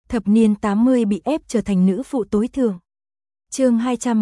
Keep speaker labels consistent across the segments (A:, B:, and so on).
A: Thập niên 80 bị ép trở thành nữ phụ tối thượng. Chương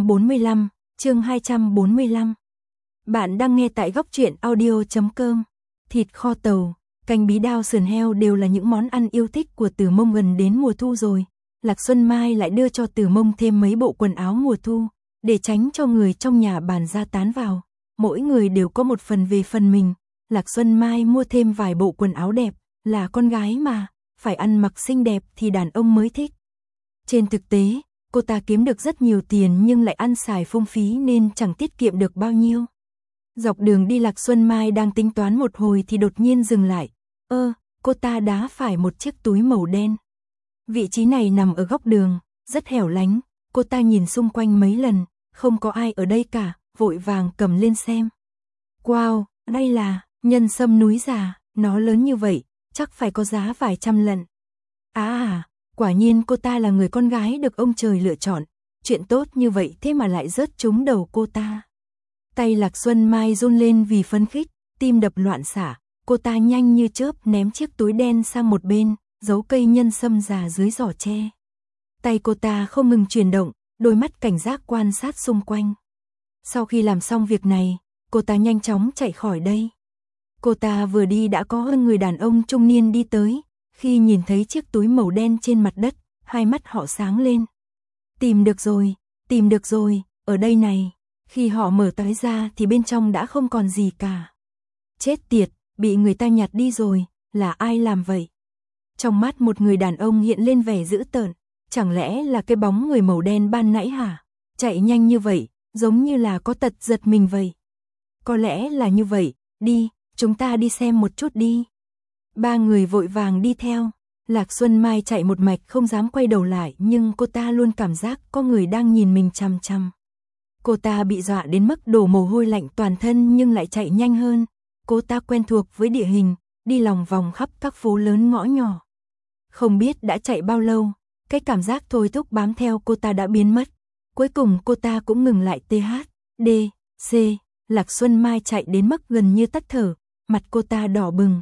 A: 245. Bạn đang nghe tại góc truyện audio.com. Thịt kho tàu, canh bí đao sườn heo đều là những món ăn yêu thích của Từ Mông. Gần đến mùa thu rồi, Lạc Xuân Mai lại đưa cho Từ Mông thêm mấy bộ quần áo mùa thu, để tránh cho người trong nhà bàn ra tán vào. Mỗi người đều có một phần về phần mình. Lạc Xuân Mai mua thêm vài bộ quần áo đẹp, là con gái mà, phải ăn mặc xinh đẹp thì đàn ông mới thích. Trên thực tế, cô ta kiếm được rất nhiều tiền nhưng lại ăn xài phung phí nên chẳng tiết kiệm được bao nhiêu. Dọc đường đi Lạc Xuân Mai đang tính toán một hồi thì đột nhiên dừng lại. Cô ta đá phải một chiếc túi màu đen. Vị trí này nằm ở góc đường, rất hẻo lánh. Cô ta nhìn xung quanh mấy lần, không có ai ở đây cả, vội vàng cầm lên xem. Wow, đây là nhân sâm núi già, nó lớn như vậy, chắc phải có giá vài trăm lần. Quả nhiên cô ta là người con gái được ông trời lựa chọn, chuyện tốt như vậy thế mà lại rớt trúng đầu cô ta. Tay Lạc Xuân Mai run lên vì phấn khích, tim đập loạn xạ, cô ta nhanh như chớp ném chiếc túi đen sang một bên, giấu cây nhân sâm già dưới giỏ tre. Tay cô ta không ngừng chuyển động, đôi mắt cảnh giác quan sát xung quanh. Sau khi làm xong việc này, cô ta nhanh chóng chạy khỏi đây. Cô ta vừa đi đã có người đàn ông trung niên đi tới, khi nhìn thấy chiếc túi màu đen trên mặt đất, hai mắt họ sáng lên. Tìm được rồi, ở đây này. Khi họ mở túi ra thì bên trong đã không còn gì cả. Chết tiệt, bị người ta nhặt đi rồi, là ai làm vậy? Trong mắt một người đàn ông hiện lên vẻ dữ tợn, chẳng lẽ là cái bóng người màu đen ban nãy hả? Chạy nhanh như vậy, giống như là có tật giật mình vậy. Có lẽ là như vậy, đi, chúng ta đi xem một chút đi. Ba người vội vàng đi theo. Lạc Xuân Mai chạy một mạch không dám quay đầu lại nhưng cô ta luôn cảm giác có người đang nhìn mình chằm chằm. Cô ta bị dọa đến mức đổ mồ hôi lạnh toàn thân nhưng lại chạy nhanh hơn. Cô ta quen thuộc với địa hình, đi lòng vòng khắp các phố lớn ngõ nhỏ. Không biết đã chạy bao lâu, cái cảm giác thôi thúc bám theo cô ta đã biến mất. Cuối cùng cô ta cũng ngừng lại. THDC. Lạc Xuân Mai chạy đến mức gần như tắt thở, mặt cô ta đỏ bừng.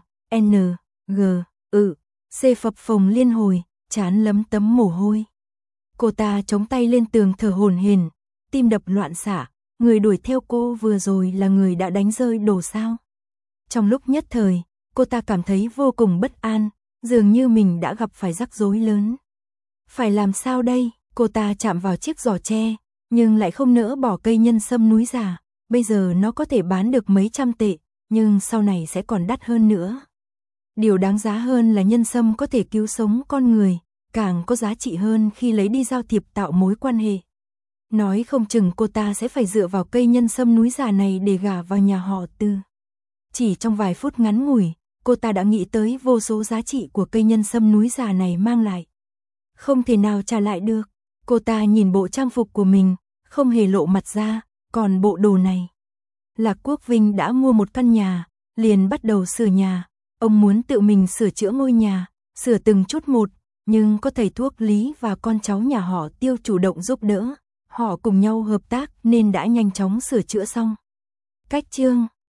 A: C phập phồng liên hồi, trán lấm tấm mồ hôi. Cô ta chống tay lên tường thở hổn hển, tim đập loạn xạ. Người đuổi theo cô vừa rồi là người đã đánh rơi đồ sao? Trong lúc nhất thời, cô ta cảm thấy vô cùng bất an, dường như mình đã gặp phải rắc rối lớn. Phải làm sao đây? Cô ta chạm vào chiếc giỏ tre, nhưng lại không nỡ bỏ cây nhân sâm núi già. Bây giờ nó có thể bán được mấy trăm tệ, nhưng sau này sẽ còn đắt hơn nữa. Điều đáng giá hơn là nhân sâm có thể cứu sống con người, càng có giá trị hơn khi lấy đi giao thiệp tạo mối quan hệ. Nói không chừng cô ta sẽ phải dựa vào cây nhân sâm núi già này để gả vào nhà họ Từ. Chỉ trong vài phút ngắn ngủi, cô ta đã nghĩ tới vô số giá trị của cây nhân sâm núi già này mang lại. Không thể nào trả lại được. Cô ta nhìn bộ trang phục của mình, không hề lộ mặt ra, còn bộ đồ này. Lạc Quốc Vinh đã mua một căn nhà, liền bắt đầu sửa nhà. Ông muốn tự mình sửa chữa ngôi nhà, sửa từng chút một, nhưng có thầy thuốc Lý và con cháu nhà họ Tiêu chủ động giúp đỡ. Họ cùng nhau hợp tác nên đã nhanh chóng sửa chữa xong. Cách chương